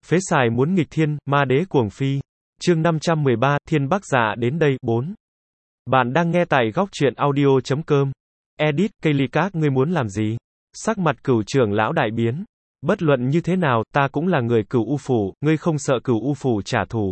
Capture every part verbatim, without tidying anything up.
Phế xài muốn nghịch thiên, ma đế cuồng phi. Chương năm trăm mười ba, Thiên Bắc Dạ đến đây, bốn. Bạn đang nghe tại góc truyện audio chấm com. Edit, Kaylee các ngươi muốn làm gì? Sắc mặt Cửu trưởng lão đại biến. Bất luận như thế nào, ta cũng là người Cửu U phủ, ngươi không sợ Cửu U phủ trả thù.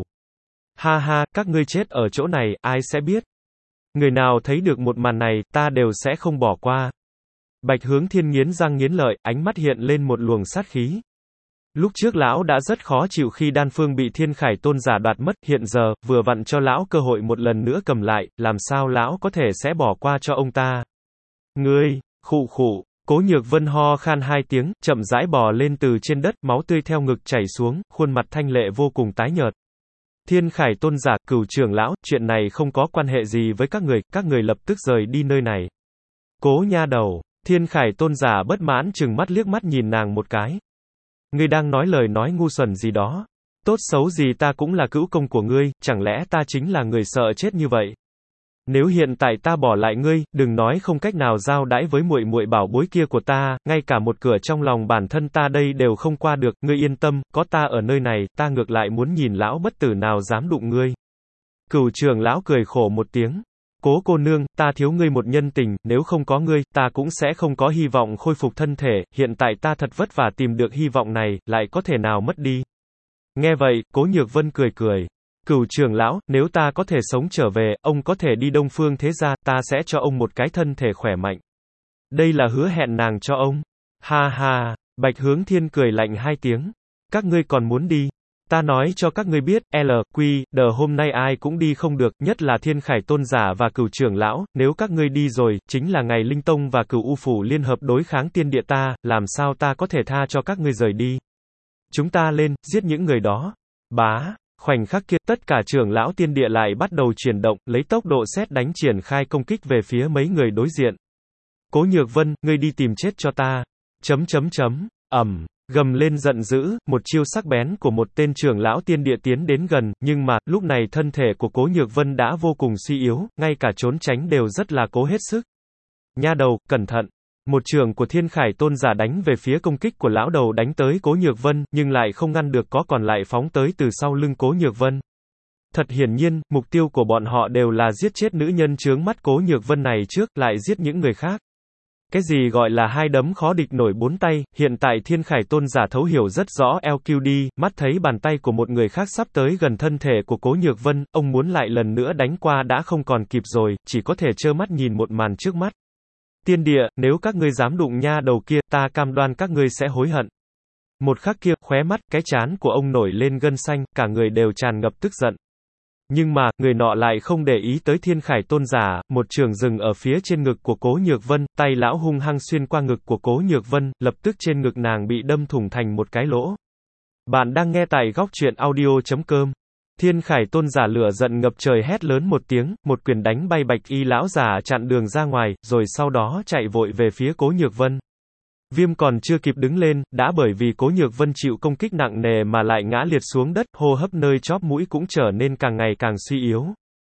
Ha ha, các ngươi chết ở chỗ này, ai sẽ biết? Người nào thấy được một màn này, ta đều sẽ không bỏ qua. Bạch Hướng Thiên nghiến răng nghiến lợi, ánh mắt hiện lên một luồng sát khí. Lúc trước lão đã rất khó chịu khi đan phương bị Thiên Khải Tôn giả đoạt mất, hiện giờ, vừa vặn cho lão cơ hội một lần nữa cầm lại, làm sao lão có thể sẽ bỏ qua cho ông ta. Ngươi, khụ khụ, Cố Nhược Vân ho khan hai tiếng, chậm rãi bò lên từ trên đất, máu tươi theo ngực chảy xuống, khuôn mặt thanh lệ vô cùng tái nhợt. Thiên Khải Tôn giả, Cửu trưởng lão, chuyện này không có quan hệ gì với các người, các người lập tức rời đi nơi này. Cố nha đầu, Thiên Khải Tôn giả bất mãn chừng mắt liếc mắt nhìn nàng một cái. Ngươi đang nói lời nói ngu xuẩn gì đó? Tốt xấu gì ta cũng là cữu công của ngươi, chẳng lẽ ta chính là người sợ chết như vậy? Nếu hiện tại ta bỏ lại ngươi, đừng nói không cách nào giao đãi với muội muội bảo bối kia của ta, ngay cả một cửa trong lòng bản thân ta đây đều không qua được, ngươi yên tâm, có ta ở nơi này, ta ngược lại muốn nhìn lão bất tử nào dám đụng ngươi. Cửu trưởng lão cười khổ một tiếng. Cố cô nương, ta thiếu ngươi một nhân tình, nếu không có ngươi, ta cũng sẽ không có hy vọng khôi phục thân thể, hiện tại ta thật vất vả tìm được hy vọng này, lại có thể nào mất đi. Nghe vậy, Cố Nhược Vân cười cười. Cửu trưởng lão, nếu ta có thể sống trở về, ông có thể đi Đông Phương thế gia, ta sẽ cho ông một cái thân thể khỏe mạnh. Đây là hứa hẹn nàng cho ông. Ha ha, Bạch Hướng Thiên cười lạnh hai tiếng. Các ngươi còn muốn đi? Ta nói cho các ngươi biết, L, Q, D hôm nay ai cũng đi không được, nhất là Thiên Khải Tôn giả và Cửu trưởng lão, nếu các ngươi đi rồi, chính là ngày Linh Tông và Cửu U phủ liên hợp đối kháng tiên địa ta, làm sao ta có thể tha cho các ngươi rời đi. Chúng ta lên, giết những người đó. Bá, khoảnh khắc kia, tất cả trưởng lão tiên địa lại bắt đầu chuyển động, lấy tốc độ sét đánh triển khai công kích về phía mấy người đối diện. Cố Nhược Vân, ngươi đi tìm chết cho ta. Chấm chấm chấm, ầm. Gầm lên giận dữ, một chiêu sắc bén của một tên trưởng lão tiên địa tiến đến gần, nhưng mà, lúc này thân thể của Cố Nhược Vân đã vô cùng suy yếu, ngay cả trốn tránh đều rất là cố hết sức. Nha đầu, cẩn thận. Một trường của Thiên Khải Tôn giả đánh về phía công kích của lão đầu đánh tới Cố Nhược Vân, nhưng lại không ngăn được có còn lại phóng tới từ sau lưng Cố Nhược Vân. Thật hiển nhiên, mục tiêu của bọn họ đều là giết chết nữ nhân chướng mắt Cố Nhược Vân này trước, lại giết những người khác. Cái gì gọi là hai đấm khó địch nổi bốn tay, hiện tại Thiên Khải Tôn giả thấu hiểu rất rõ L Q D, mắt thấy bàn tay của một người khác sắp tới gần thân thể của Cố Nhược Vân, ông muốn lại lần nữa đánh qua đã không còn kịp rồi, chỉ có thể trơ mắt nhìn một màn trước mắt. Tiên địa, nếu các ngươi dám đụng nha đầu kia, ta cam đoan các ngươi sẽ hối hận. Một khắc kia, khóe mắt, cái trán của ông nổi lên gân xanh, cả người đều tràn ngập tức giận. Nhưng mà, người nọ lại không để ý tới Thiên Khải Tôn giả, một trường dừng ở phía trên ngực của Cố Nhược Vân, tay lão hung hăng xuyên qua ngực của Cố Nhược Vân, lập tức trên ngực nàng bị đâm thủng thành một cái lỗ. Bạn đang nghe tại góc truyện audio chấm com. Thiên Khải Tôn giả lửa giận ngập trời hét lớn một tiếng, một quyền đánh bay Bạch Y lão giả chặn đường ra ngoài, rồi sau đó chạy vội về phía Cố Nhược Vân. Viêm còn chưa kịp đứng lên, đã bởi vì Cố Nhược Vân chịu công kích nặng nề mà lại ngã liệt xuống đất, hô hấp nơi chóp mũi cũng trở nên càng ngày càng suy yếu.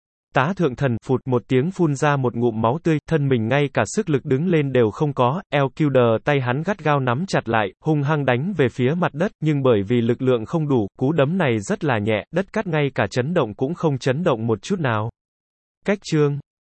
Tá thượng thần, phụt một tiếng phun ra một ngụm máu tươi, thân mình ngay cả sức lực đứng lên đều không có, L Q D tay hắn gắt gao nắm chặt lại, hung hăng đánh về phía mặt đất, nhưng bởi vì lực lượng không đủ, cú đấm này rất là nhẹ, đất cát ngay cả chấn động cũng không chấn động một chút nào. Cách chương